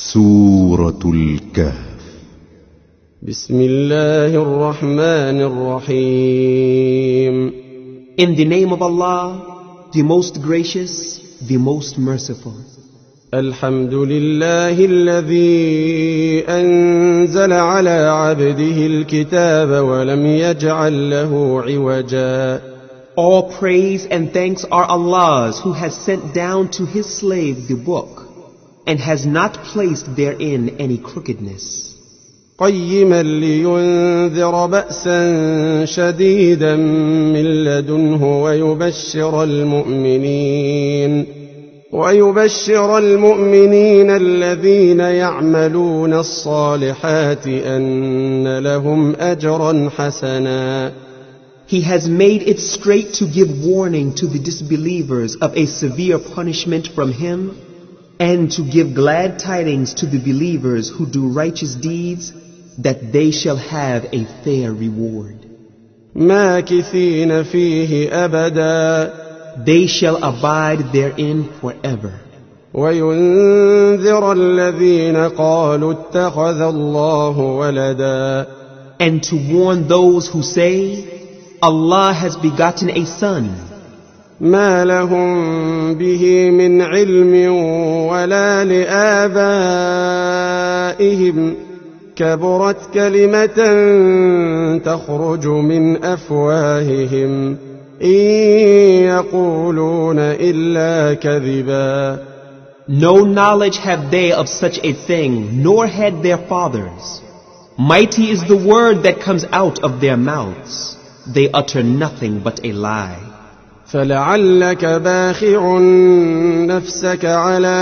سورة الكهف. بسم الله الرحمن الرحيم. In the name of Allah, the most gracious, the most merciful. الحمد لله الذي أنزل على عبده الكتاب ولم يجعل له عوجا. All praise and thanks are Allah's, who has sent down to his slave the book and has not placed therein any crookedness. قيما لينذر بأسا شديدا من لدنه ويبشر المؤمنين الذين يعملون الصالحات أن لهم أجرا حسنا. He has made it straight to give warning to the disbelievers of a severe punishment from him, and to give glad tidings to the believers who do righteous deeds, that they shall have a fair reward. ماكثين فيه أبدا. They shall abide therein forever. وينذر الذين قالوا اتخذ الله ولدا. And to warn those who say, Allah has begotten a son. ما لهم به من علم ولا لآبائهم كبرت كلمة تخرج من أفواههم إن يقولون إلا كذبا. No knowledge have they of such a thing, nor had their fathers. Mighty is the word that comes out of their mouths. They utter nothing but a lie. فلعلك باخع نفسك على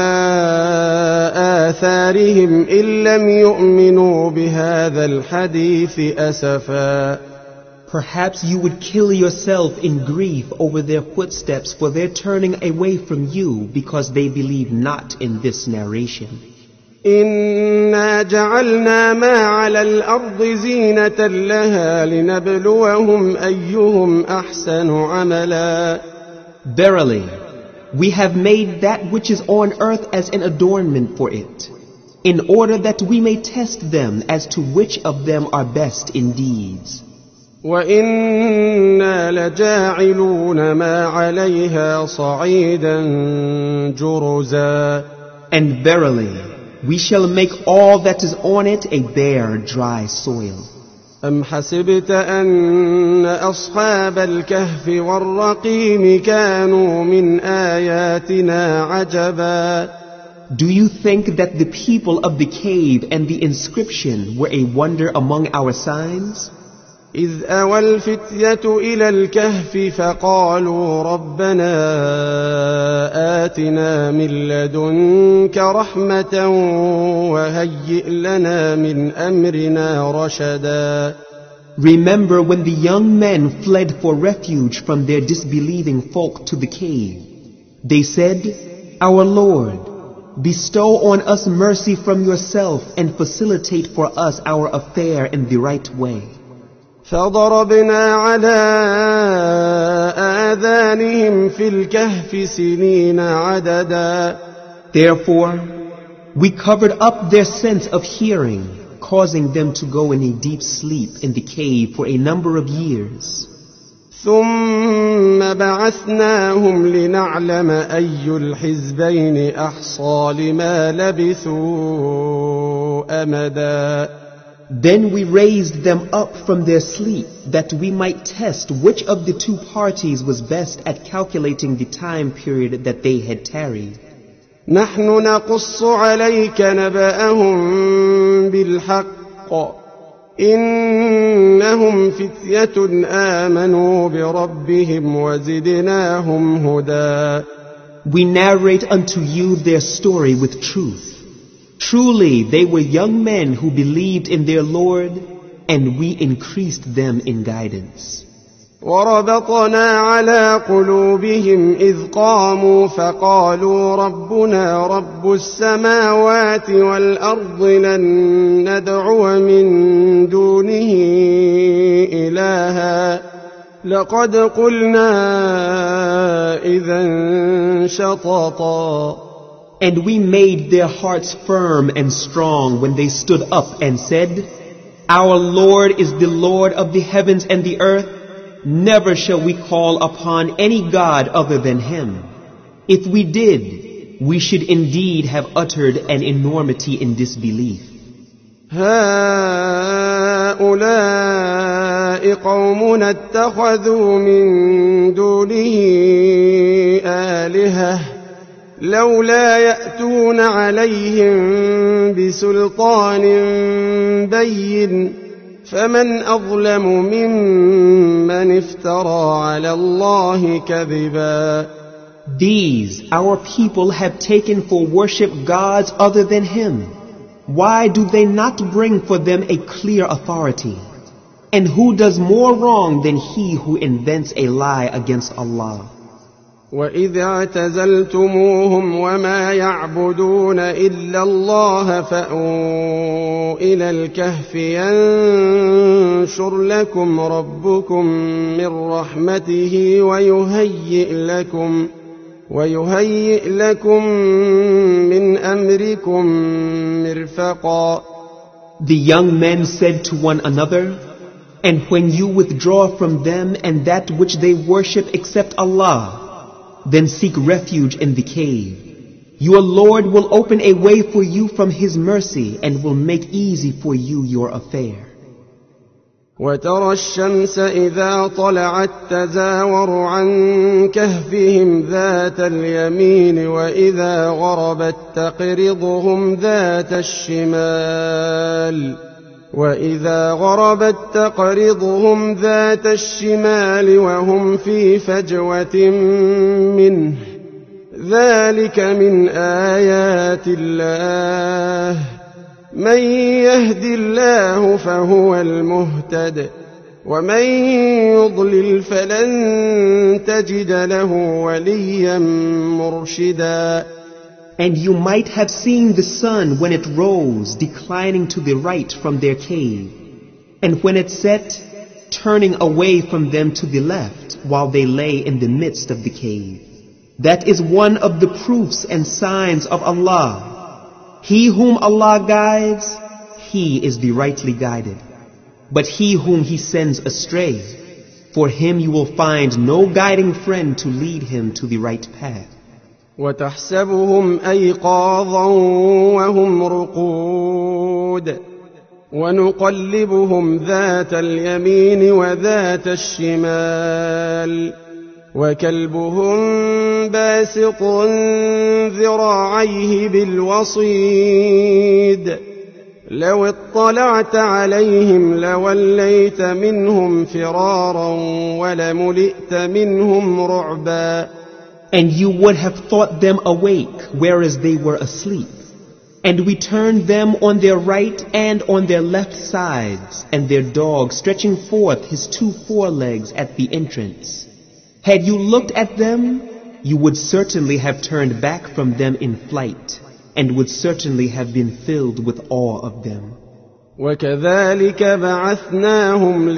آثارهم إن لم يؤمنوا بهذا الحديث أسفا. Perhaps you would kill yourself in grief over their footsteps for their turning away from you because they believe not in this narration. إنا جعلنا ما على الأرض زينة لها لنبلوهم أيهم أحسن عملا. Verily, we have made that which is on earth as an adornment for it, in order that we may test them as to which of them are best in deeds. وإنا لجاعلون ما عليها صعيدا جرزا. And verily, we shall make all that is on it a bare, dry soil. أم حسبت أن أصحاب الكهف والرقيم كانوا من آياتنا عجبا. Do you think that the people of the cave and the inscription were a wonder among our signs? إذ أوى الفتية إلى الكهف فقالوا ربنا آتنا من لدنك رحمة وهيئ لنا من أمرنا رشدا. Remember when the young men fled for refuge from their disbelieving folk to the cave. They said, Our Lord, bestow on us mercy from yourself and facilitate for us our affair in the right way. فضربنا على آذانهم في الكهف سنين عددا. Therefore, we covered up their sense of hearing, causing them to go in a deep sleep in the cave for a number of years. ثم بعثناهم لنعلم أي الحزبين أحصى لما لبثوا أمدا. Then we raised them up from their sleep, that we might test which of the two parties was best at calculating the time period that they had tarried. نحن نقص عليك نبأهم بالحق إنهم فتية آمنوا بربهم وزدناهم هدى. We narrate unto you their story with truth. Truly, they were young men who believed in their Lord, and we increased them in guidance. وربطنا على قلوبهم إذ قاموا فقالوا ربنا رب السماوات والأرض لن ندعو من دونه إلها لقد قلنا إذا شططا. And we made their hearts firm and strong when they stood up and said, Our Lord is the Lord of the heavens and the earth. Never shall we call upon any God other than Him. If we did, we should indeed have uttered an enormity in disbelief. هؤلاء قوم اتخذوا من دونه آلهة لولا يأتون عليهم بسلطان بين فمن أظلم ممن افترى على الله كذبا. These, our people, have taken for worship gods other than Him. Why do they not bring for them a clear authority? And who does more wrong than he who invents a lie against Allah? وَإِذْ اعْتَزَلْتُمُوهُمْ وَمَا يَعْبُدُونَ إِلَّا اللَّهَ فَأْوُوا إِلَى الْكَهْفِ يَنشُرْ لَكُمْ رَبُّكُمْ مِنْ رَحْمَتِهِ وَيُهَيِّئْ لَكُمْ مِنْ أَمْرِكُمْ مِرْفَقًا. The young men said to one another, And when you withdraw from them and that which they worship except Allah, then seek refuge in the cave. Your Lord will open a way for you from His mercy and will make easy for you your affair. وترى الشمس إذا طلعت تزاور عن كهفهم ذات اليمين وإذا غربت تقرضهم ذات الشمال وهم في فجوة منه ذلك من آيات الله من يهد الله فهو المهتد ومن يضلل فلن تجد له وليا مرشدا. And you might have seen the sun when it rose, declining to the right from their cave, and when it set, turning away from them to the left, while they lay in the midst of the cave. That is one of the proofs and signs of Allah. He whom Allah guides, he is the rightly guided. But he whom He sends astray, for him you will find no guiding friend to lead him to the right path. وتحسبهم أيقاظا وهم رقود ونقلبهم ذات اليمين وذات الشمال وكلبهم باسط ذراعيه بالوصيد لو اطلعت عليهم لوليت منهم فرارا ولملئت منهم رعبا. And you would have thought them awake, whereas they were asleep. And we turned them on their right and on their left sides, and their dog stretching forth his 2 forelegs at the entrance. Had you looked at them, you would certainly have turned back from them in flight, and would certainly have been filled with awe of them. وكذلك بعثناهم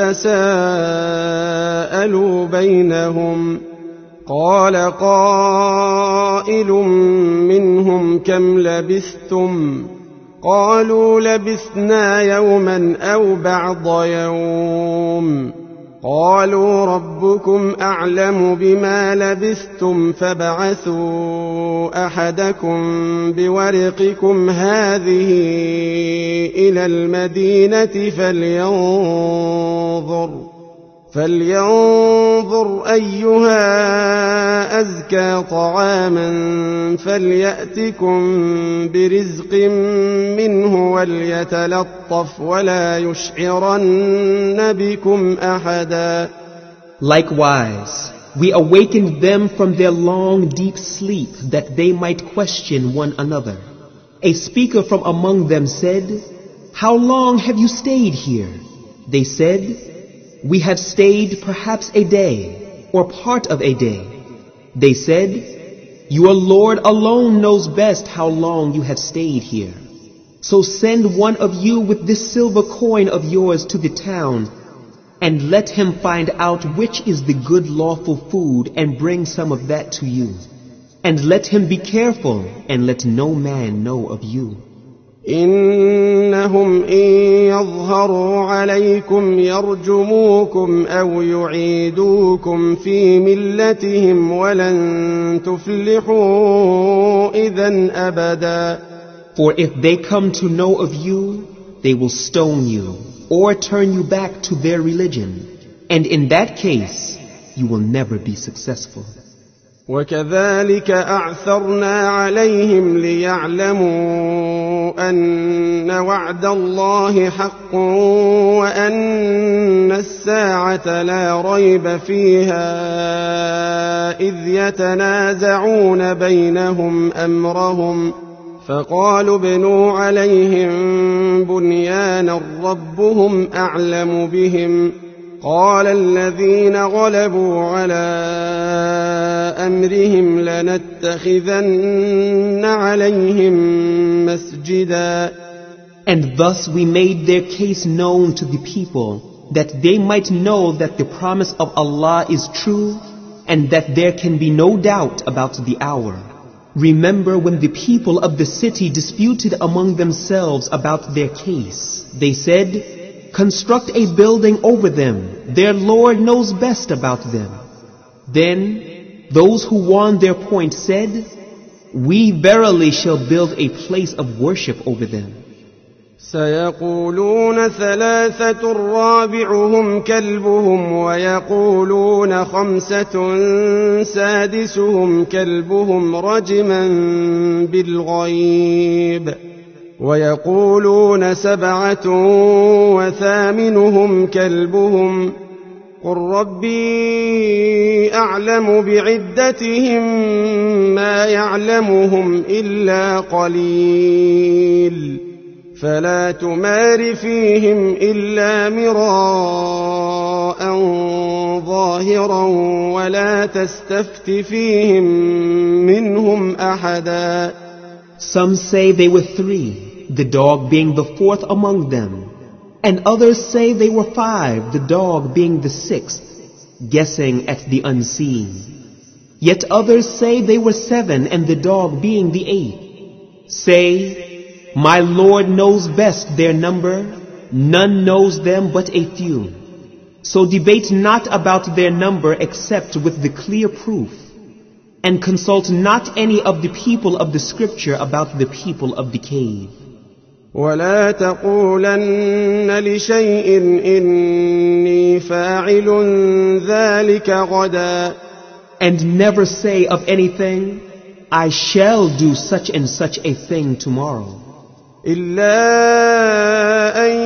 ليتساءلوا بينهم قال قائل منهم كم لبثتم قالوا لبثنا يوما أو بعض يوم قالوا ربكم أعلم بما لبثتم فابعثوا أحدكم بورقكم هذه إلى المدينة فلينظر أيها أزكى طعاما فليأتكم برزق منه وليتلطف ولا يشعرن بكم أحدا. Likewise, we awakened them from their long deep sleep that they might question one another. A speaker from among them said, How long have you stayed here? They said, We have stayed perhaps a day, or part of a day. They said, Your Lord alone knows best how long you have stayed here. So send one of you with this silver coin of yours to the town, and let him find out which is the good lawful food and bring some of that to you. And let him be careful, and let no man know of you. إنهم إن يظهروا عليكم يرجموكم أو يعيدوكم في ملتهم ولن تفلحوا إذن أبدا. For if they come to know of you, they will stone you, or turn you back to their religion. And in that case, you will never be successful. وكذلك أعثرنا عليهم ليعلموا أن وعد الله حق وأن الساعة لا ريب فيها إذ يتنازعون بينهم أمرهم فقالوا ابنوا عليهم بنيانا ربهم أعلم بهم قال الذين غلبوا على أمرهم لنتخذن عليهم مسجدا. And thus we made their case known to the people, that they might know that the promise of Allah is true, and that there can be no doubt about the hour. Remember when the people of the city disputed among themselves about their case. They said, construct a building over them. Their Lord knows best about them. Then those who won their point said, we verily shall build a place of worship over them. سيقولون ثلاثة رابعهم كلبهم ويقولون خمسة سادسهم كلبهم رجما بالغيب ويقولون سبعة وثامنهم كلبهم قل ربي أعلم بعدتهم ما يعلمهم إلا قليل فلا تمار فيهم إلا مراء ظاهرا ولا تستفت فيهم منهم أحدا. Some say they were 3, the dog being the 4th among them. And others say they were 5, the dog being the 6th, guessing at the unseen. Yet others say they were 7, and the dog being the 8th. Say, my Lord knows best their number, none knows them but a few. So debate not about their number except with the clear proof, and consult not any of the people of the scripture about the people of the cave. ولا تقولن لشيء إني فاعل ذلك غدا. And never say of anything, I shall do such and such a thing tomorrow. إلا أن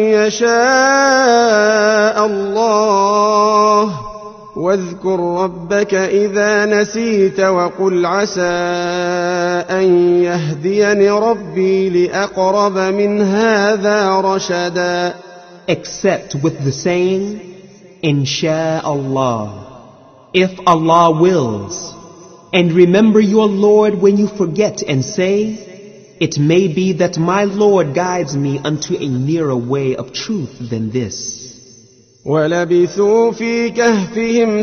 يشاء الله واذكر ربك إذا نسيت وقل عسى أن يهديني ربي لأقرب من هذا رشدا. Except with the saying, Insha'Allah, if Allah wills. And remember your Lord when you forget and say, it may be that my Lord guides me unto a nearer way of truth than this. وَلَبِثُوا فِي كَهْفِهِمْ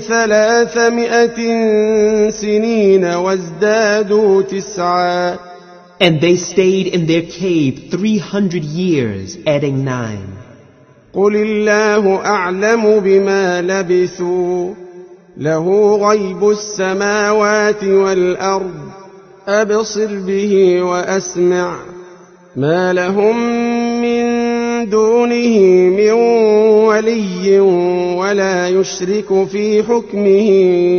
300 سِنِينَ وَازْدَادُوا 9. And they stayed in their cave 300 years, adding 9. قُلِ اللَّهُ أَعْلَمُ بِمَا لَبِثُوا لَهُ غَيْبُ السَّمَاوَاتِ وَالْأَرْضِ أَبْصِرْ بِهِ وَأَسْمِعْ مَا لَهُم مِّن دونه من ولي ولا يشرك في حكمه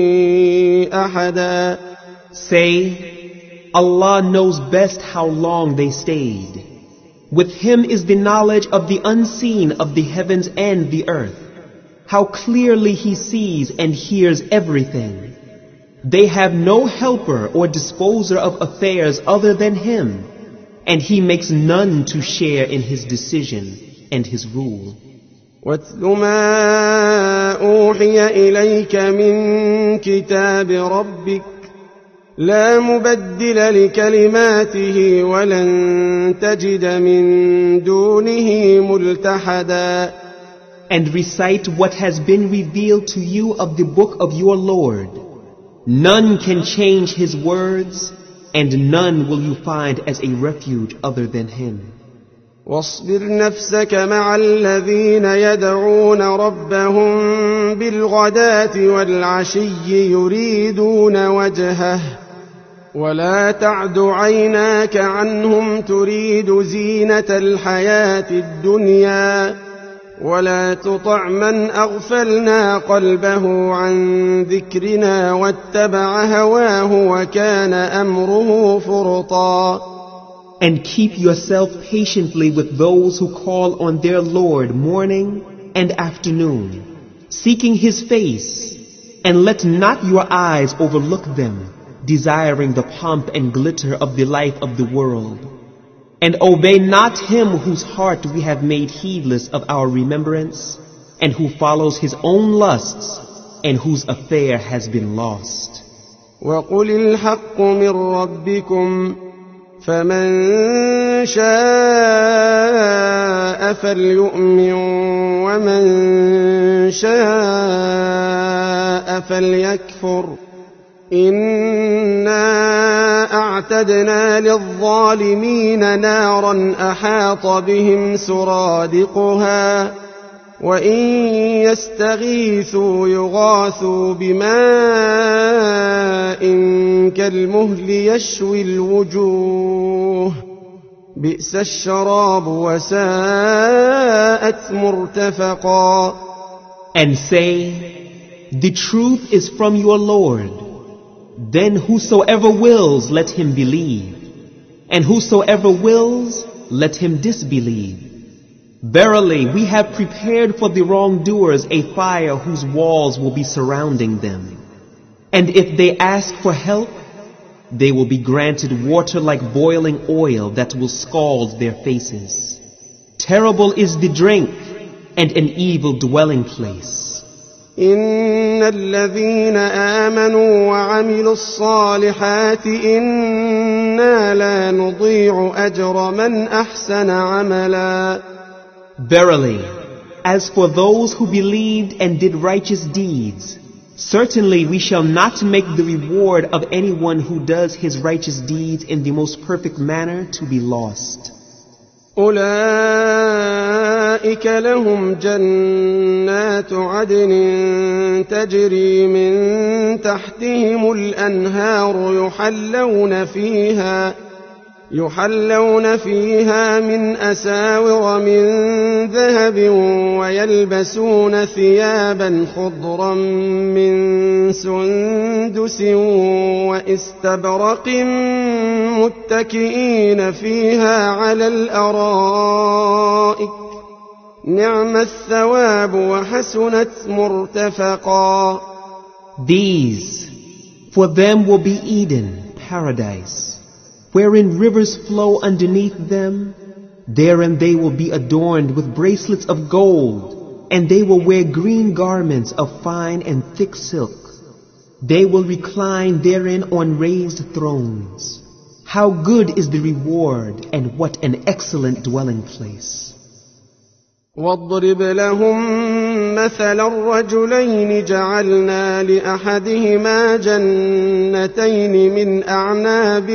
أحدا. Say, Allah knows best how long they stayed. With Him is the knowledge of the unseen of the heavens and the earth. How clearly He sees and hears everything. They have no helper or disposer of affairs other than Him. And He makes none to share in His decision and His rule. وَاتْلُ مَا أُوحِيَ إِلَيْكَ مِنْ كِتَابِ رَبِّكَ لَا مُبَدِّلَ لِكَلِمَاتِهِ وَلَنْ تَجِدَ مِنْ دُونِهِ مُلْتَحَدًا. And recite what has been revealed to you of the book of your Lord. None can change His words, and none will you find as a refuge other than Him. واصبر نفسك مع الذين يدعون ربهم بالغداة والعشي يريدون وجهه ولا تعد عيناك عنهم تريد زينة الحياة الدنيا ولا تطع من أغفلنا قلبه عن ذكرنا واتبع هواه وكان أمره فرطا. And keep yourself patiently with those who call on their Lord morning and afternoon, seeking His face, and let not your eyes overlook them, desiring the pomp and glitter of the life of the world. And obey not him whose heart we have made heedless of our remembrance, and who follows his own lusts, and whose affair has been lost. وَقُلِ الْحَقُّ مِنْ رَبِّكُمْ فَمَنْ شَاءَ فَلْيُؤْمِنْ وَمَنْ شَاءَ فَلْيَكْفُرْ إِنَّا أَعْتَدْنَا لِلظَّالِمِينَ نَارًا أَحَاطَ بِهِمْ سُرَادِقُهَا وَإِنْ يَسْتَغِيثُوا يُغَاثُوا بِمَاءٍ كَالْمُهْلِ يَشْوِي الْوُجُوهَ بِئْسَ الشَّرَابُ وَسَاءَتْ مُرْتَفَقًا. And say, the truth is from your Lord. Then whosoever wills, let him believe, and whosoever wills, let him disbelieve. Verily, we have prepared for the wrongdoers a fire whose walls will be surrounding them. And if they ask for help, they will be granted water like boiling oil that will scald their faces. Terrible is the drink, and an evil dwelling place. إن الذين آمنوا وعملوا الصالحات إنا لا نضيع أجر من أحسن عملا. Verily, as for those who believed and did righteous deeds, certainly we shall not make the reward of anyone who does his righteous deeds in the most perfect manner to be lost. أولئك لهم جنات عدن تجري من تحتهم الأنهار يحلون فيها من أساور من ذهب ويلبسون ثيابا خضرا من سندس واستبرق متكئين فيها على الأرائك نعم الثواب وحسنت مرتفقا. These, for them will be Eden, paradise, wherein rivers flow underneath them. Therein they will be adorned with bracelets of gold, and they will wear green garments of fine and thick silk. They will recline therein on raised thrones. How good is the reward, and what an excellent dwelling place. واضرب لهم مثل الرجلين جعلنا لأحدهما جنتين من أعناب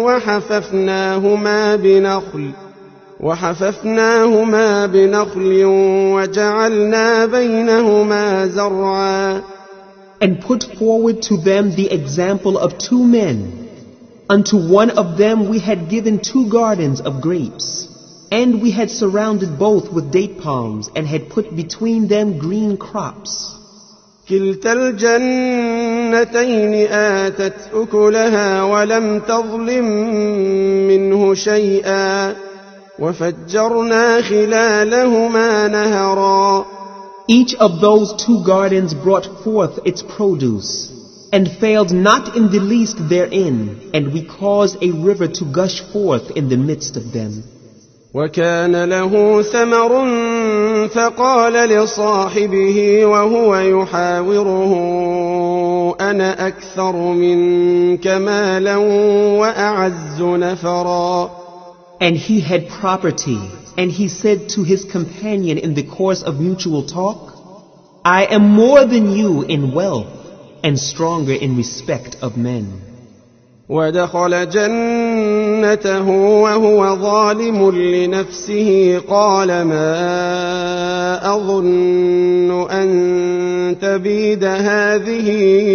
وحففناهما بنخل وجعلنا بينهما زرعا. And put forward to them the example of two men. Unto one of them we had given 2 gardens of grapes, and we had surrounded both with date palms, and had put between them green crops. كلتا الجنتين آتت أكلها ولم تظلم منه شيئا وفجرنا خلالهما نهرا. Each of those 2 gardens brought forth its produce, and failed not in the least therein, and we caused a river to gush forth in the midst of them. وكان له ثمر فقال لصاحبه وهو يحاوره أنا أكثر منك مالا وأعز نفرا. And he had property, and he said to his companion in the course of mutual talk, I am more than you in wealth, and stronger in respect of men. ودخل جنته وهو ظالم لنفسه قال ما أظن أن تبيد هذه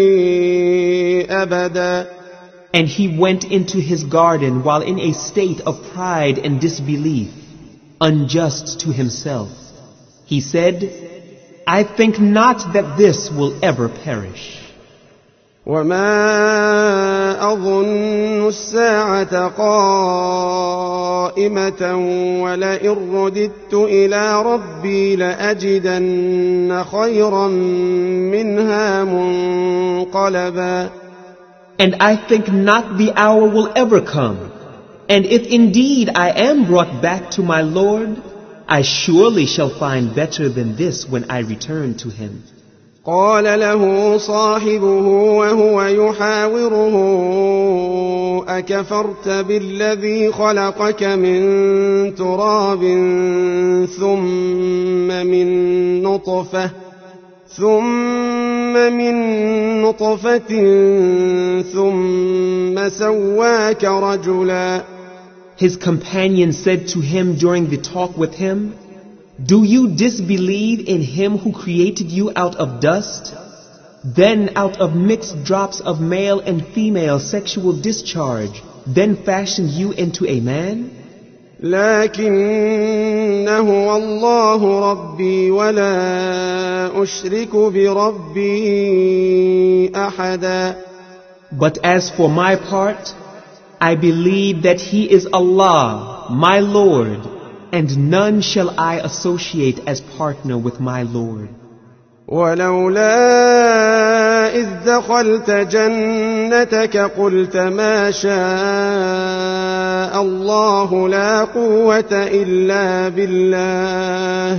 أبدا. And he went into his garden while in a state of pride and disbelief, unjust to himself. He said, I think not that this will ever perish. وما أظن الساعة قائمة ولئن رددت إلى ربي لأجدن خيرا منها منقلبا. And I think not the hour will ever come. And if indeed I am brought back to my Lord, I surely shall find better than this when I return to him. قال له صاحبه وهو يحاوره أكفرت بالذي خلقك من تراب ثم من نطفة ثم سواك رجلا. His companion said to him during the talk with him, Do you disbelieve in him who created you out of dust? Then out of mixed drops of male and female sexual discharge, then fashioned you into a man? لكن هو الله ربي ولا أشرك بربي أحدا. But as for my part, I believe that he is Allah, my Lord, and none shall I associate as partner with my Lord. ولولا إذ دخلت جنتك قلت ما شاء الله لا قوة إلا بالله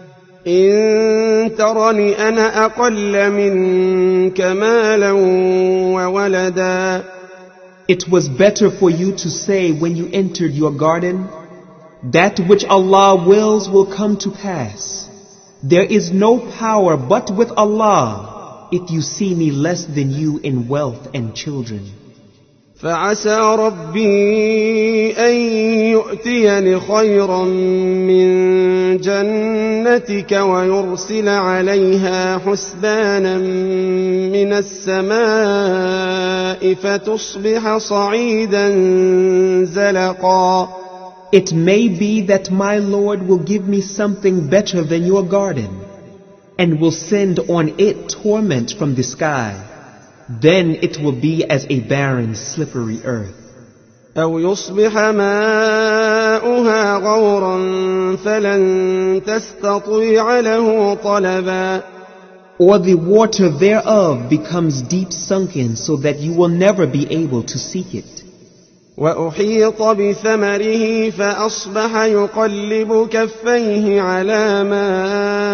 إن ترني أنا أقل منك مالا وولدا. It was better for you to say when you entered your garden, That which Allah wills will come to pass. There is no power but with Allah if you see me less than you in wealth and children. فعسى ربي أن يؤتيني خيرا من جنتك ويرسل عليها حسبانا من السماء فتصبح صعيدا زلقا. It may be that my Lord will give me something better than your garden, and will send on it torment from the sky. Then it will be as a barren, slippery earth. أو يصبح ماؤها غورا فلن تستطيع له طلبا. Or the water thereof becomes deep sunken so that you will never be able to seek it. وأحيط بثمره فأصبح يقلب كفيه على ما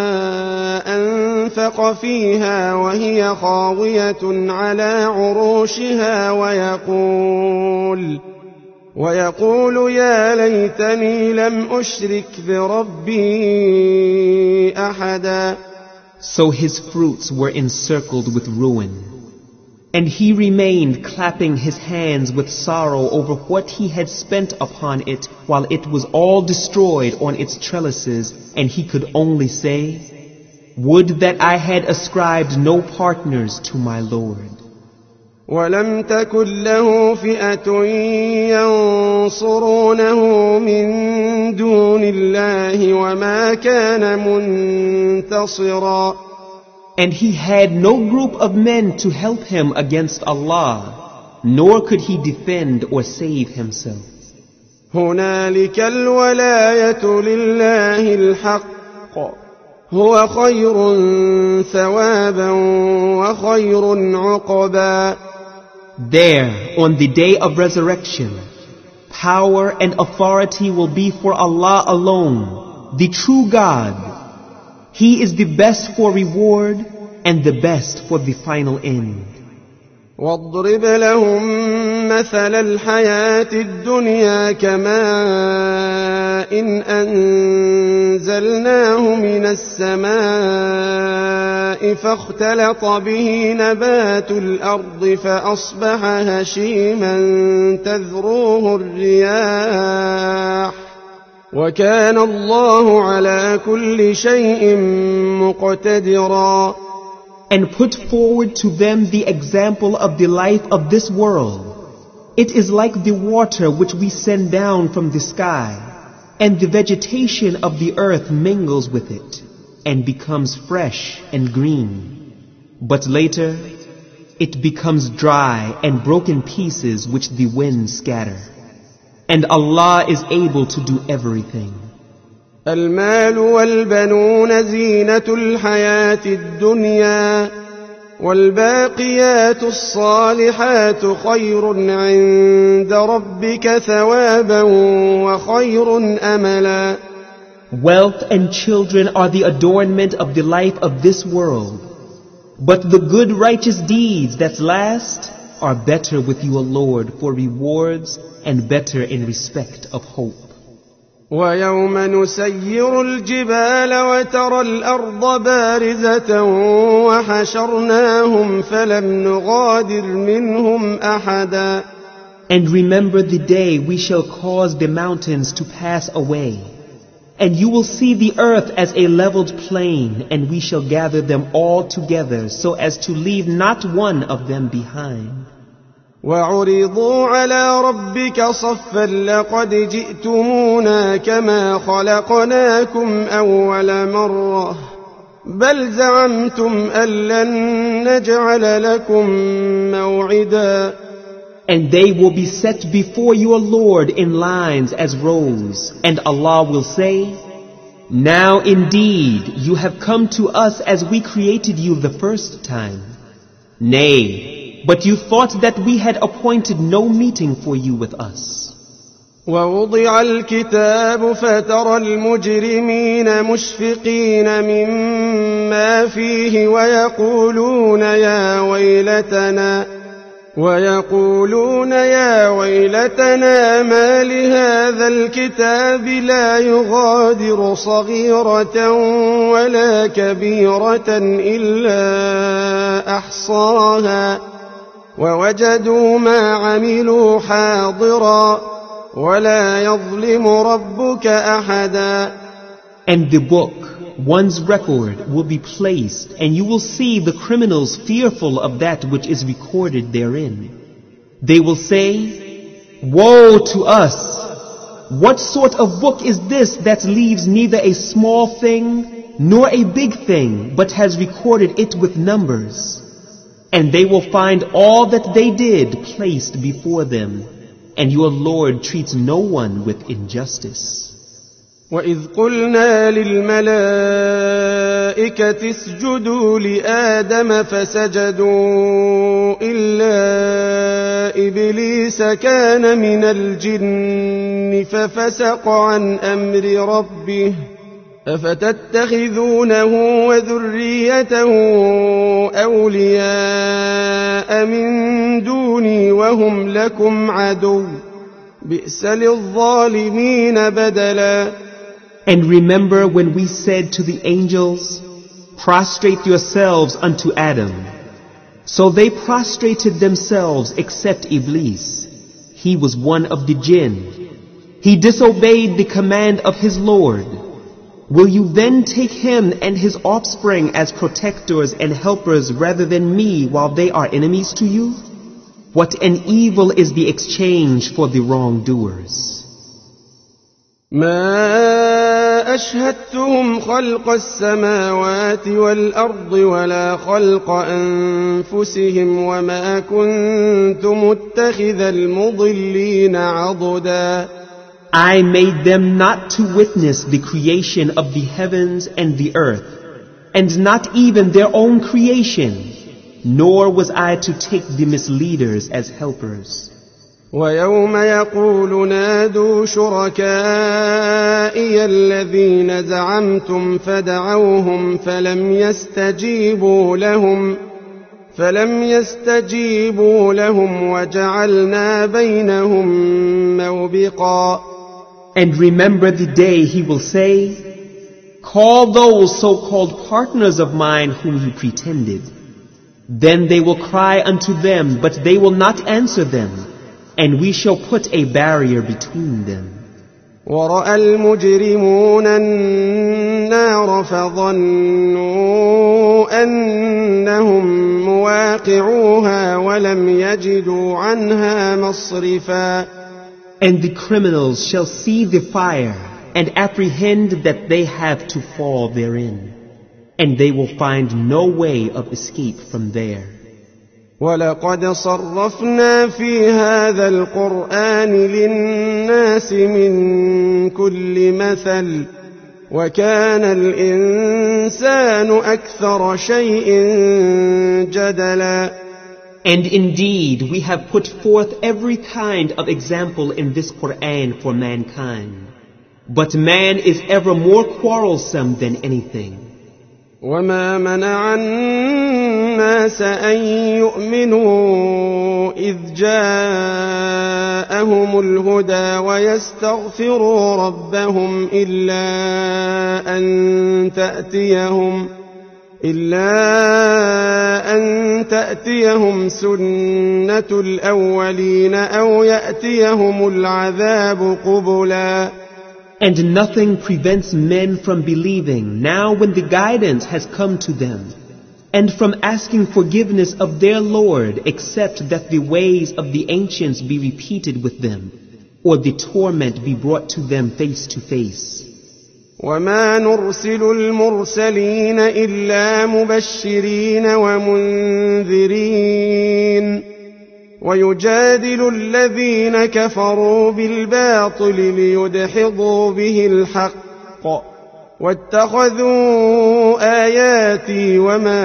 أنفق فيها وهي خاوية على عروشها ويقول يا ليتني لم أشرك بربي أحدا. So his fruits were encircled with ruin. And he remained clapping his hands with sorrow over what he had spent upon it while it was all destroyed on its trellises, and he could only say, Would that I had ascribed no partners to my Lord. ولم تكن له فئة ينصرونه من دون الله وما كان منتصرا. And he had no group of men to help him against Allah, nor could he defend or save himself. هنالك الولاية لله الحق هو خير ثوابا وخير عقبا. There, on the day of resurrection, power and authority will be for Allah alone, the true God. He is the best for reward and the best for the final end. واضرب لهم مثل الحياة الدنيا كماء أنزلناه من السماء فاختلط به نبات الأرض فأصبح هشيما تذروه الرياح وكان الله على كل شيء مقتدرا. And put forward to them the example of the life of this world. It is like the water which we send down from the sky, and the vegetation of the earth mingles with it, and becomes fresh and green. But later, it becomes dry and broken pieces which the winds scatter. And Allah is able to do everything. المال والبنون زينة الحياة الدنيا والباقيات الصالحات خير عند ربك ثوابا وخير أملا. Wealth and children are the adornment of the life of this world, but the good righteous deeds that last are better with your Lord for rewards and better in respect of hope. ويوم نسير الجبال وترى الأرض بارزة وحشرناهم فلم نغادر منهم أحدا. And remember the day we shall cause the mountains to pass away, and you will see the earth as a leveled plain, and we shall gather them all together so as to leave not one of them behind. وعرضوا على ربك صفا لقد جئتمونا كما خلقناكم أول مرة بل زعمتم أن لن نجعل لكم موعدا. And they will be set before your Lord in lines as rows, and Allah will say, Now indeed you have come to us as we created you the first time. Nay, but you thought that we had appointed no meeting for you with us. ووضع الكتاب فترى المجرمين مشفقين مما فيه ويقولون يا ويلتنا ما لهذا الكتاب لا يغادر صغيرة ولا كبيرة إلا أحصاها ووجدوا ما عملوا حاضرا ولا يظلم ربك أحدا. And the book, one's record, will be placed, and you will see the criminals fearful of that which is recorded therein. They will say, Woe to us! What sort of book is this that leaves neither a small thing nor a big thing, but has recorded it with numbers? And they will find all that they did placed before them, and your Lord treats no one with injustice. وَإِذْ قُلْنَا لِلْمَلَائِكَةِ اسْجُدُوا لِآدَمَ فَسَجَدُوا إِلَّا إِبْلِيسَ كَانَ مِنَ الْجِنِّ فَفَسَقَ عَنْ أَمْرِ رَبِّهِ أَفَتَتَّخِذُونَهُ وَذُرِّيَّتَهُ أَوْلِيَاءَ مِن دُونِي وَهُمْ لَكُمْ عَدُوٌّ بِئْسَ لِلظَّالِمِينَ بَدَلًا. And remember when we said to the angels, Prostrate yourselves unto Adam. So they prostrated themselves except Iblis. He was one of the jinn. He disobeyed the command of his Lord. Will you then take him and his offspring as protectors and helpers rather than me while they are enemies to you? What an evil is the exchange for the wrongdoers. ما أشهدتهم خلق السماوات والأرض ولا خلق أنفسهم وما كنت متخذ المضلين عضدا. I made them not to witness the creation of the heavens and the earth, and not even their own creation, nor was I to take the misleaders as helpers. ويوم يقول نادوا شركائي الذين زعمتم فدعوهم فلم يستجيبوا لهم وجعلنا بينهم موبقا. And remember the day he will say, call those so-called partners of mine whom you pretended. Then they will cry unto them, but they will not answer them, and we shall put a barrier between them. ورأى المجرمون النار فظنوا أنهم مواقعوها ولم يجدوا عنها مصرفا. And the criminals shall see the fire and apprehend that they have to fall therein, and they will find no way of escape from there. ولقد صرفنا في هذا القرآن للناس من كل مثل وكان الإنسان أكثر شيء جدلا. And indeed we have put forth every kind of example in this Quran for mankind, but man is ever more quarrelsome than anything. وما منع الناس أن يؤمنوا إذ جاءهم الهدى ويستغفروا ربهم إلا أن تأتيهم سنة الأولين أو يأتيهم العذاب قبلا. And nothing prevents men from believing now when the guidance has come to them, and from asking forgiveness of their Lord, except that the ways of the ancients be repeated with them, or the torment be brought to them face to face. وما نرسل المرسلين إلا مبشرين ومنذرين ويجادل الذين كفروا بالباطل ليدحضوا به الحق واتخذوا آياتي وما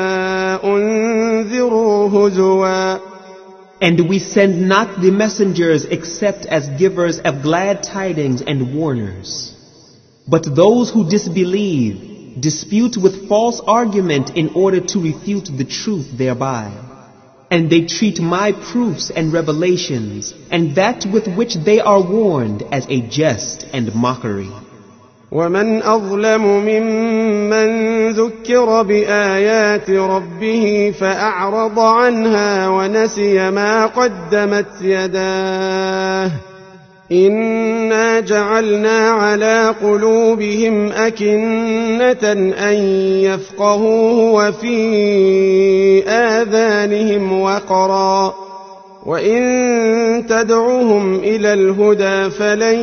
أنذروا هزوا. And we send not the messengers except as givers of glad tidings and warners. But those who disbelieve dispute with false argument in order to refute the truth thereby. And they treat my proofs and revelations and that with which they are warned as a jest and mockery. ومن أظلم ممن ذكر بآيات ربه فأعرض عنها ونسي ما قدمت يداه إنا جعلنا على قلوبهم أكنة أن يفقهوه وفي آذانهم وقرا وإن تدعوهم إلى الهدى فلن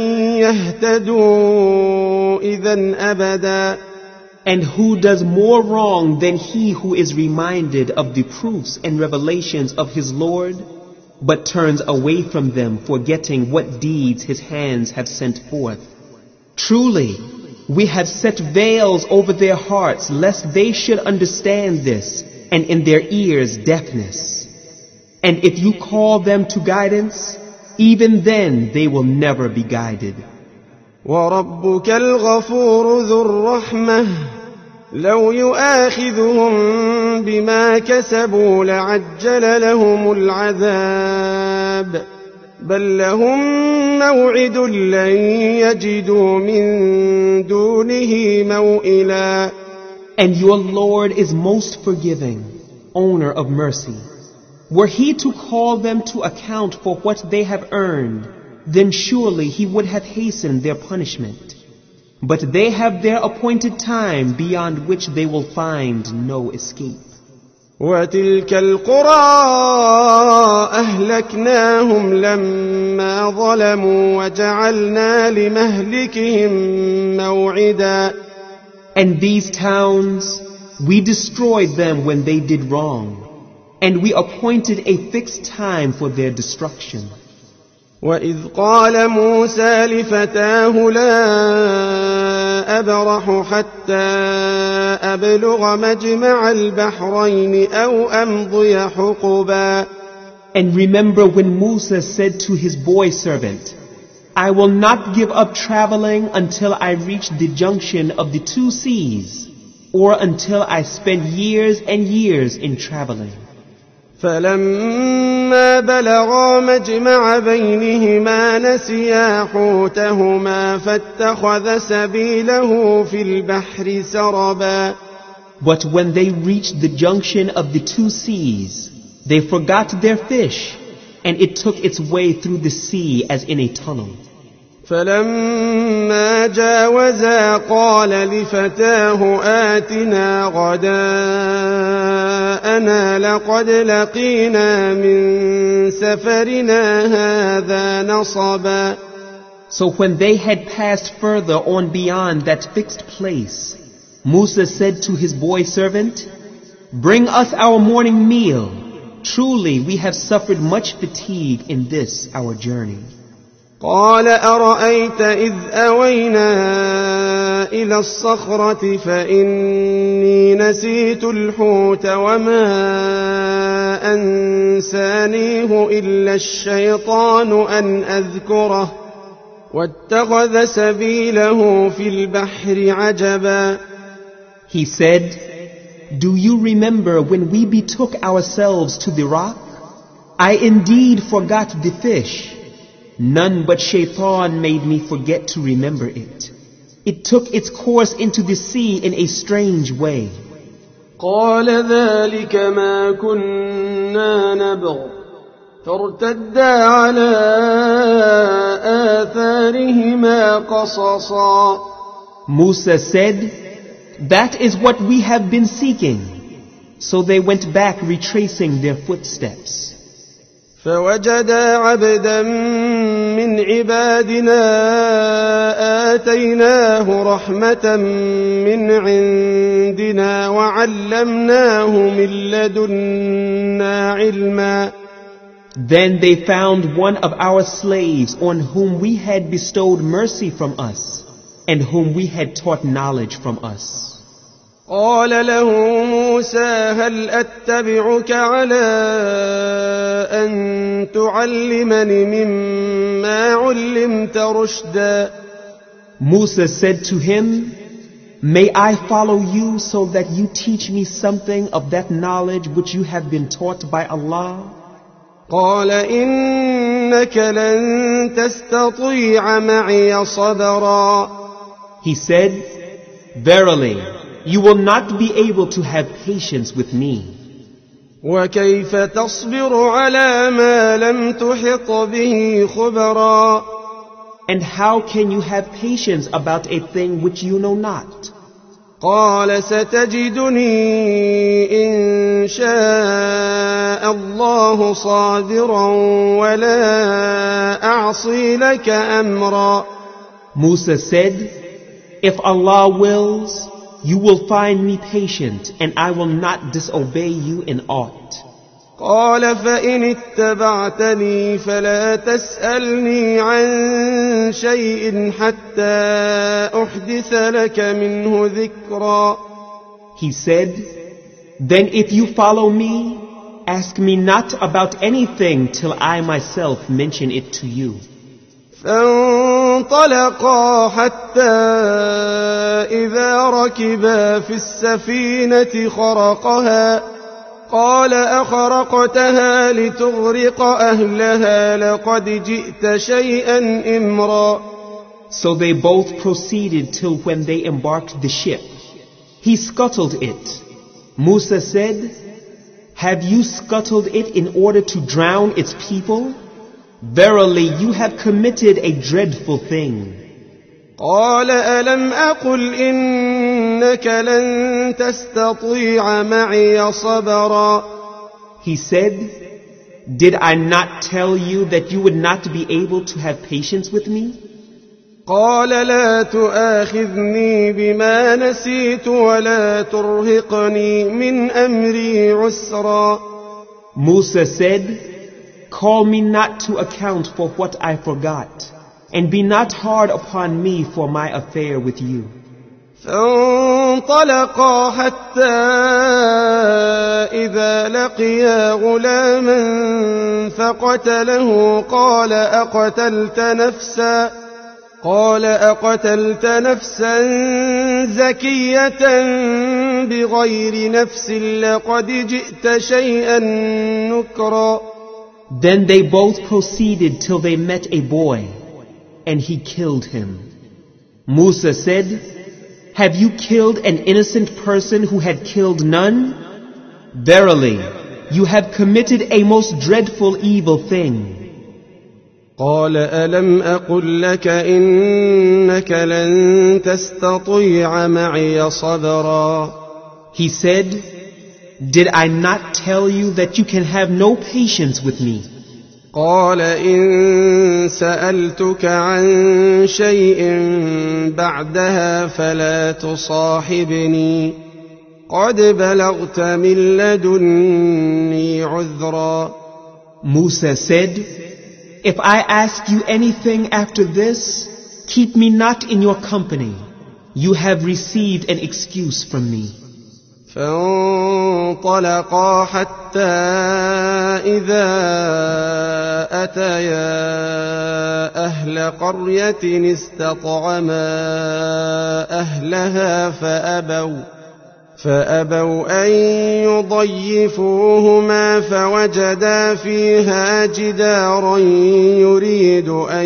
يهتدوا إذن أبدا. And who does more wrong than he who is reminded of the proofs and revelations of his Lord, but turns away from them, forgetting what deeds his hands have sent forth? Truly, we have set veils over their hearts, lest they should understand this, and in their ears deafness. And if you call them to guidance, even then they will never be guided. وَرَبُّكَ الْغَفُورُ ذُو الرَّحْمَةِ لو يؤاخذهم بما كسبوا لعجل لهم العذاب بل لهم موعد لن يجدوا من دونه موئلا. And your Lord is most forgiving, owner of mercy. Were he to call them to account for what they have earned, then surely he would have hastened their punishment. But they have their appointed time beyond which they will find no escape. وتلك القرى أهلكناهم لما ظلموا وجعلنا لمهلكهم موعدا. And these towns, we destroyed them when they did wrong, and we appointed a fixed time for their destruction. وإذ قال موسى لفتاه لا أبرح حتى أبلغ مجمع البحرين أو أمضي حقبا. And remember when Musa said to his boy servant, I will not give up traveling until I reach the junction of the two seas, or until I spend years and years in traveling. فلما فلما بلغا مجمع بينهما نسيا حوتهما فاتخذ سبيله في البحر سربا. But when they reached the junction of the two seas, they forgot their fish, and it took its way through the sea as in a tunnel. فلما جاوزا قال لفتاه آتنا غداءنا لقد لقينا من سفرنا هذا نصبا. So when they had passed further on beyond that fixed place, Musa said to his boy servant, "Bring us our morning meal. Truly we have suffered much fatigue in this our journey." قال أرأيت إذ أوينا إلى الصخرة فإني نسيت الحوت وما أنسانيه إلا الشيطان أن أذكره واتخذ سبيله في البحر عجبا. He said, "Do you remember when we betook ourselves to the rock? I indeed forgot the fish. None but Shaitan made me forget to remember it. It took its course into the sea in a strange way." قال ذلك ما كنا نبغ فارتدا على آثارهما قصصا. Musa said, "That is what we have been seeking." So they went back retracing their footsteps. فوجدا عبدا من عبادنا آتيناه رحمة من عندنا وعلمناه من لدنا علما. Then they found one of our slaves on whom we had bestowed mercy from us and whom we had taught knowledge from us. قال له موسى هل أتبعك على أن تعلمني مما علمت رشدا. Musa said to him, "May I follow you so that you teach me something of that knowledge which you have been taught by Allah?" قال إنك لن تستطيع معي صبرا. He said, "Verily, you will not be able to have patience with me. وكيف تصبر على ما لم تحط به خبرا. And how can you have patience about a thing which you know not?" قال ستجدني إن شاء الله صابرا ولا أعصي لك أمرا. Musa said, "If Allah wills, you will find me patient and I will not disobey you in aught." قال فإن اتبعتني فلا تسألني عن شيء حتى أحدث لك منه ذكرا. He said, "Then if you follow me, ask me not about anything till I myself mention it to you." فانطلقا حتى إذا ركبا في السفينة خرقها قال أخرقتها لتغرق أهلها لقد جئت شيئا إمرا. So they both proceeded till when they embarked the ship. He scuttled it. Musa said, "Have you scuttled it in order to drown its people? Verily, you have committed a dreadful thing." قال ألم أقل إنك لن تستطيع معي صبرا. He said, "Did I not tell you that you would not be able to have patience with me?" قال لا تؤاخذني بما نسيت ولا ترهقني من أمري عسرا. Musa said, "Call me not to account for what I forgot, and be not hard upon me for my affair with you." فانطلقا حتى إذا لقيا غلاما فقتله قال أقتلت نفسا زكية بغير نفس لقد جئت شيئا نكرا. Then they both proceeded till they met a boy, and he killed him. Musa said, "Have you killed an innocent person who had killed none? Verily, you have committed a most dreadful evil thing." قال ألم أقل لك إنك لن تستطيع معي صبرا. He said, "Did I not tell you that you can have no patience with me?" قال إن سألتك عن شيء بعدها فلا تصاحبني قد بلغت من لدني عذرا. Musa said, "If I ask you anything after this, keep me not in your company. You have received an excuse from me." فانطلقا حتى إذا أتيا أهل قرية استطعما أهلها فأبوا أن يضيفوهما فوجدا فيها جدارا يريد أن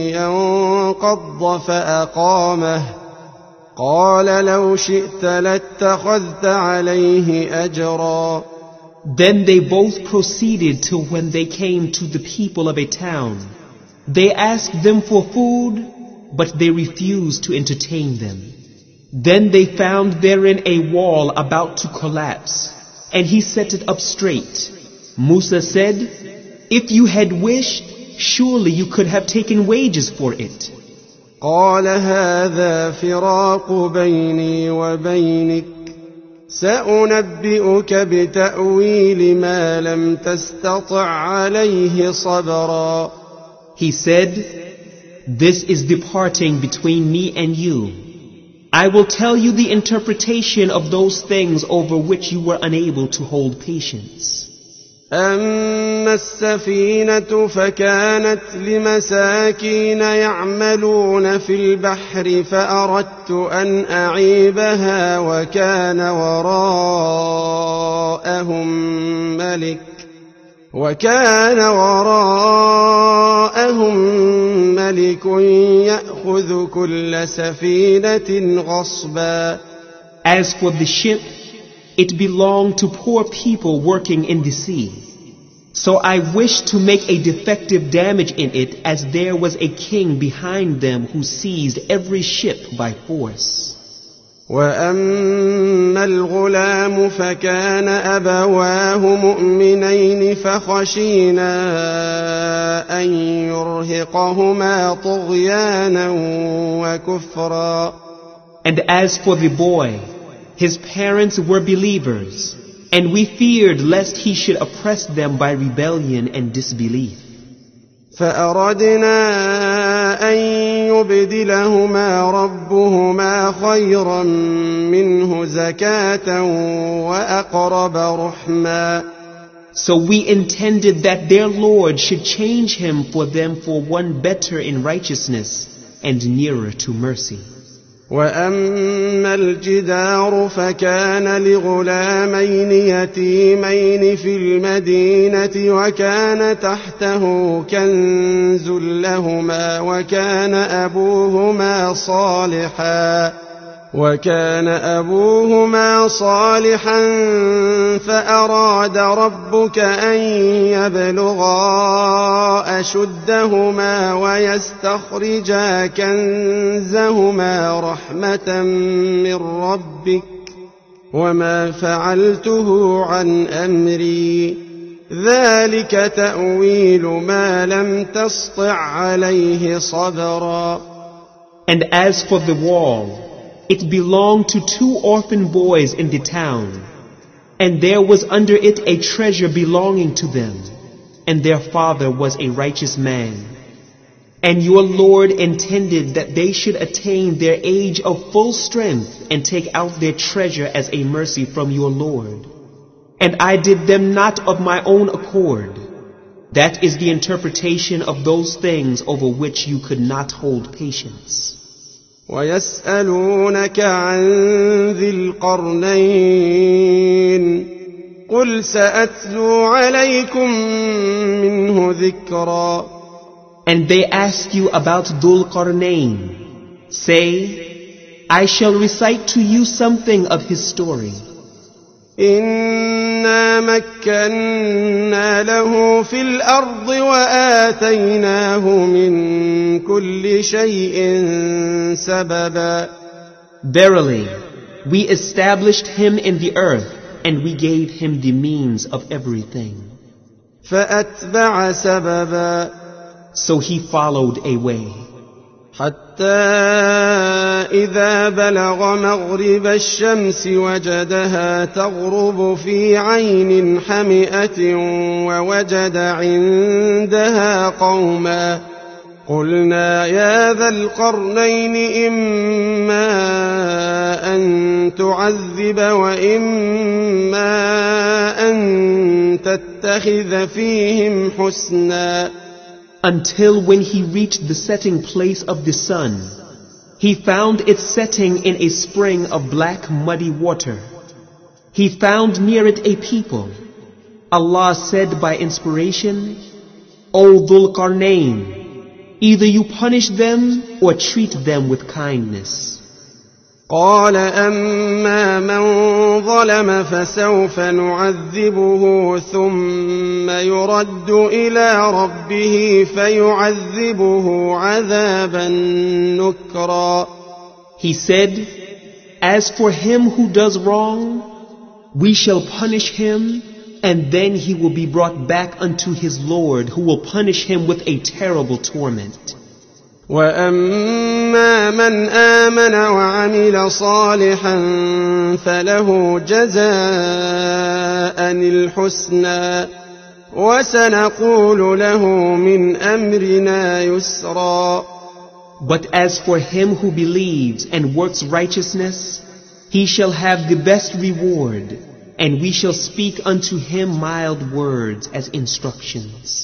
ينقض فأقامه قال لو شئت لاتخذت عليه أجرا. Then they both proceeded till when they came to the people of a town. They asked them for food, but they refused to entertain them. Then they found therein a wall about to collapse, and he set it up straight. Musa said, "If you had wished, surely you could have taken wages for it." قال هذا فراق بيني وبينك سأنبئك بتأويل ما لم تستطع عليه صبرا. He said, "This is departing between me and you. I will tell you the interpretation of those things over which you were unable to hold patience." أما السفينة فكانت لمساكين يعملون في البحر فأردت أن أعيبها وكان وراءهم ملك يأخذ كل سفينة غصبا. As for the ship, it belonged to poor people working in the sea. So I wished to make a defective damage in it, as there was a king behind them who seized every ship by force. وأما الغلام فكان أبواه مؤمنين فخشينا أن يرهقهما طغيانا وكفرا. And as for the boy, his parents were believers, and we feared lest he should oppress them by rebellion and disbelief. فأردنا أن يبدلهما ربهما خيرا منه زكاة وأقرب رحما. So we intended that their Lord should change him for them for one better in righteousness and nearer to mercy. وأما الجدار فكان لغلامين يتيمين في المدينة وكان تحته كنز لهما وكان أبوهما صالحا فأراد ربك أن يبلغا أشدهما ويستخرجا كنزهما رحمة من ربك وما فعلته عن أمري ذلك تأويل ما لم تسطع عليه صبرا. And as for the wall, it belonged to 2 orphan boys in the town, and there was under it a treasure belonging to them, and their father was a righteous man. And your Lord intended that they should attain their age of full strength and take out their treasure as a mercy from your Lord. And I did them not of my own accord. That is the interpretation of those things over which you could not hold patience. ويسألونك عن ذي القرنين قل سأتلو عليكم منه ذكرا. And they ask you about Dhul Qarnayn. Say, I shall recite to you something of his story. إنا مكنا له في الأرض وآتيناه من كل شيء سببا. Verily, we established him in the earth, and we gave him the means of everything. فأتبع سببا. So he followed a way. حتى إذا بلغ مغرب الشمس وجدها تغرب في عين حمئة ووجد عندها قوما. قلنا يا ذا القرنين إما أن تعذب وإما أن تتخذ فيهم حسنا. Until when he reached the setting place of the sun, he found its setting in a spring of black muddy water. He found near it a people. Allah said by inspiration, O Dhul Qarnayn, either you punish them or treat them with kindness. قال أما من ظلم فسوف نعذبه ثم يرد إلى ربه فيعذبه عذابا نكرا. He said, as for him who does wrong, we shall punish him, and then he will be brought back unto his Lord, who will punish him with a terrible torment. وأما من آمن وعمل صالحا فله جزاء الحسنى وسنقول له من أمرنا يسرا. But as for him who believes and works righteousness, he shall have the best reward, and we shall speak unto him mild words as instructions.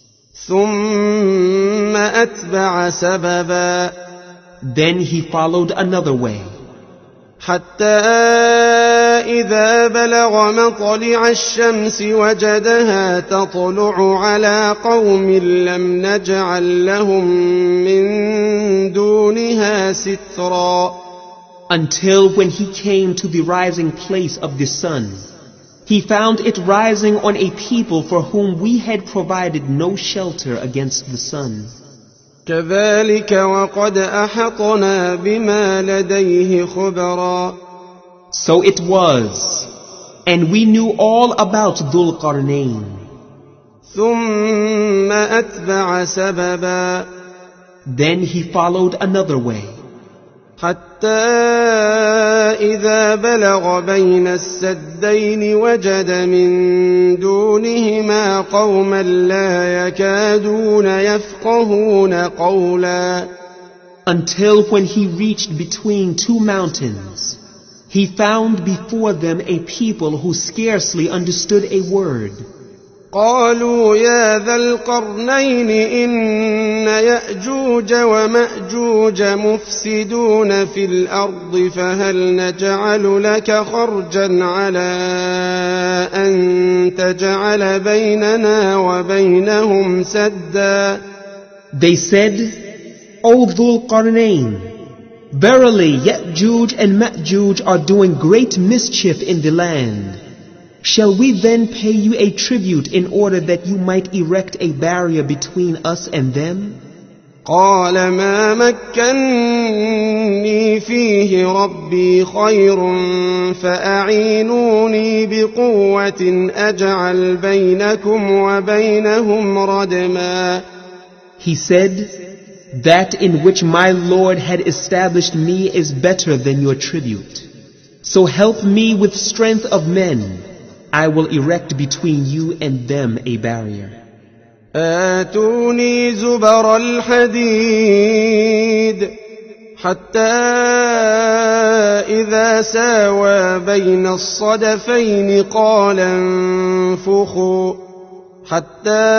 ثم أتبع سببا. Then he followed another way. حتى إذا بلغ مطلع الشمس وجدها تطلع على قوم لم نجعل لهم من دونها سترا. Until when he came to the rising place of the sun, he found it rising on a people for whom we had provided no shelter against the sun. كذلك وقد أحطنا بما لديه خبرا. So it was, and we knew all about Dhul Qarnayn. ثم أتبع سببا. Then he followed another way. حتى إذا بلغ بين السدين وجد من دونهما قوما لا يكادون يفقهون قولا. Until when he reached between two mountains, he found before them a people who scarcely understood a word. قالوا يا ذا القرنين إن يأجوج ومأجوج مفسدون في الأرض فهل نجعل لك خرجا على أن تجعل بيننا وبينهم سدا. They said, O Dhul Qarnayn, verily Ya'juj and Ma'juj are doing great mischief in the land. Shall we then pay you a tribute in order that you might erect a barrier between us and them? قال ما مكني فيه ربي خير فأعينوني بقوة أجعل بينكم وبينهم ردما. He said, that in which my Lord had established me is better than your tribute. So help me with strength of men. I will erect between you and them a barrier. آتوني زبر الحديد حتى إذا ساوى بين الصدفين قال انفخوا حتى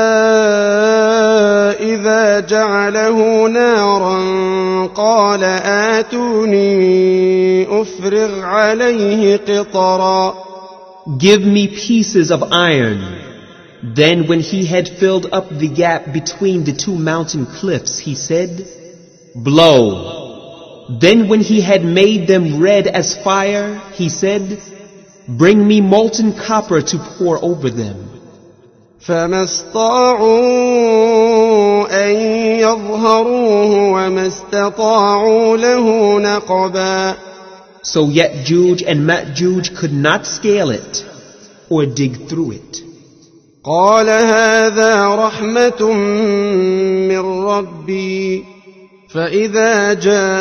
إذا جعله نارا قال آتوني أفرغ عليه قطرا. Give me pieces of iron. Then when he had filled up the gap between the two mountain cliffs, he said, Blow. Then when he had made them red as fire, he said, Bring me molten copper to pour over them. فما استطاعوا أن يظهروه وما استطاعوا له نقبا. So Ya'juj and Ma'juj could not scale it or dig through it. قال هذا رحمة من ربي فإذا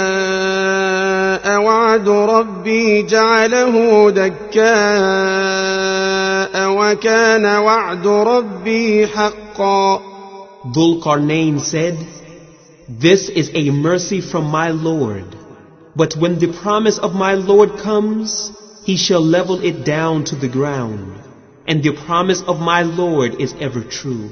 جاء وعد ربي جعله دكاء وكان وعد ربي حقا. Dhul-Qarnayn said, This is a mercy from my Lord. But when the promise of my Lord comes, He shall level it down to the ground. And the promise of my Lord is ever true.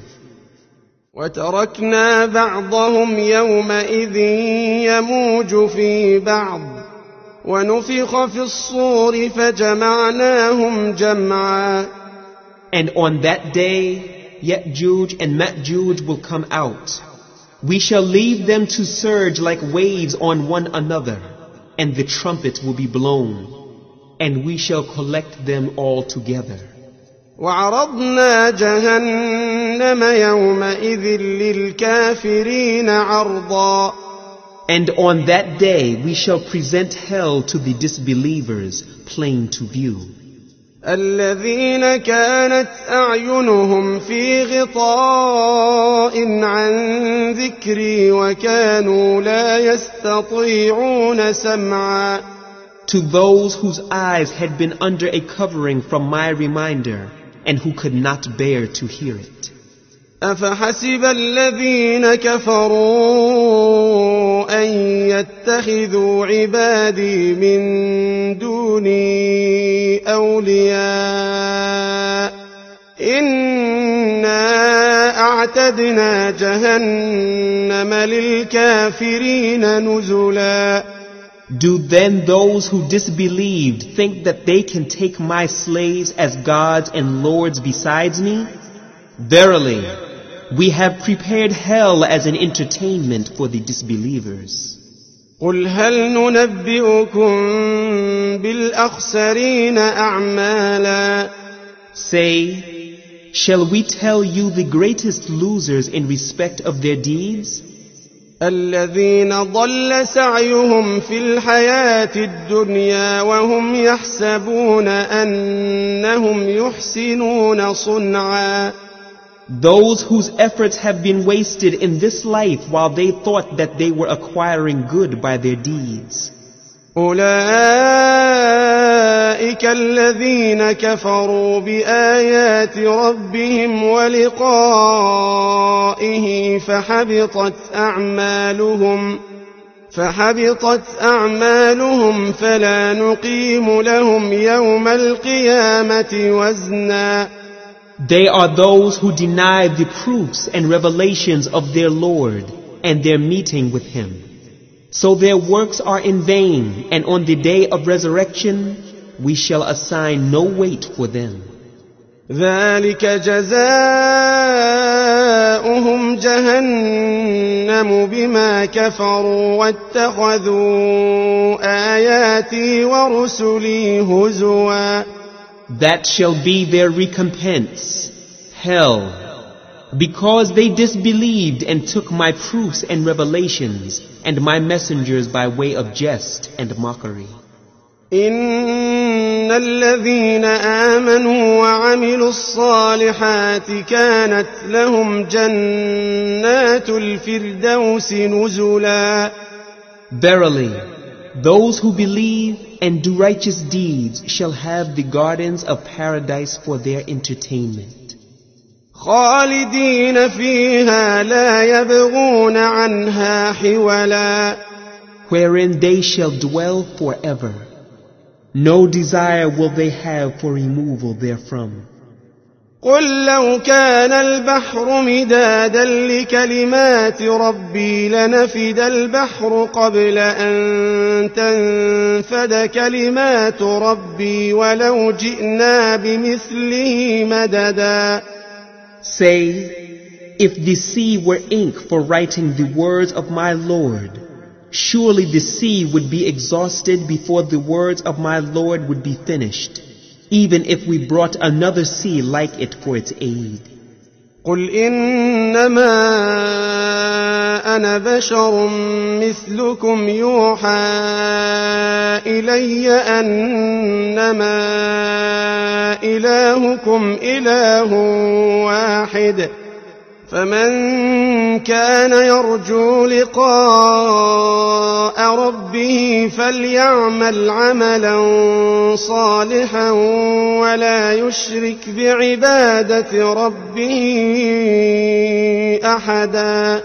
وتركنا بعضهم يومئذ يموج في بعض ونفخ في الصور فجمعناهم جمعا. And on that day, Ya'juj and Ma'juj will come out. We shall leave them to surge like waves on one another, and the trumpet will be blown, and we shall collect them all together. وعرضنا جهنم يومئذ للكافرين عرضا. And on that day we shall present hell to the disbelievers, plain to view. الذين كانت أعينهم في غطاء عن ذكري وكانوا لا يستطيعون سمعا. To those whose eyes had been under a covering from my reminder, and who could not bear to hear it. أفحسب الذين كفروا أن يتخذوا عبادي من دوني أولياء إنا أعتدنا جهنم للكافرين نزلا. Do then those who disbelieved think that they can take my slaves as gods and lords besides me? Verily, we have prepared hell as an entertainment for the disbelievers. قل هل ننبئكم بالأخسرين أعمالا. Say, shall we tell you the greatest losers in respect of their deeds? الذين ضل سعيهم في الحياة الدنيا وهم يحسبون أنهم يحسنون صنعا. Those whose efforts have been wasted in this life while they thought that they were acquiring good by their deeds. أولئك الذين كفروا بآيات ربهم ولقائه فحبطت أعمالهم فلا نقيم لهم يوم القيامة وزنا. They are those who deny the proofs and revelations of their Lord and their meeting with Him. So their works are in vain, and on the day of resurrection we shall assign no weight for them. ذلك جزاؤهم جهنم بما كفروا واتخذوا آياتي ورسلي هزوا. That shall be their recompense, hell, because they disbelieved and took my proofs and revelations and my messengers by way of jest and mockery. إن الذين آمنوا وعملوا الصالحات كانت لهم جنات الفردوس نزلا. Verily, those who believe and do righteous deeds shall have the gardens of paradise for their entertainment. خالدين فيها لا يبغون عنها حولا. Wherein they shall dwell forever. No desire will they have for removal therefrom. قل لو كان البحر مدادا لكلمات ربي لنفد البحر قبل أن تنفد كلمات ربي ولو جئنا بمثله مددا. Say, if the sea were ink for writing the words of my Lord, surely the sea would be exhausted before the words of my Lord would be finished, even if we brought another sea like it for its aid. قل إنما أنا بشر مثلكم يوحى إلي أنما إلهكم إله واحد فمن كان يرجو لقاء ربه فليعمل عملا صالحا ولا يشرك بعبادة ربه أحدا.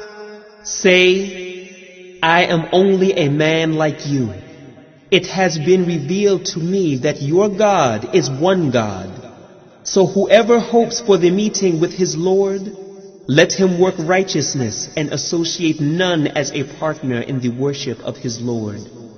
Say, I am only a man like you. It has been revealed to me that your God is one God. So whoever hopes for the meeting with his Lord, let him work righteousness and associate none as a partner in the worship of his Lord.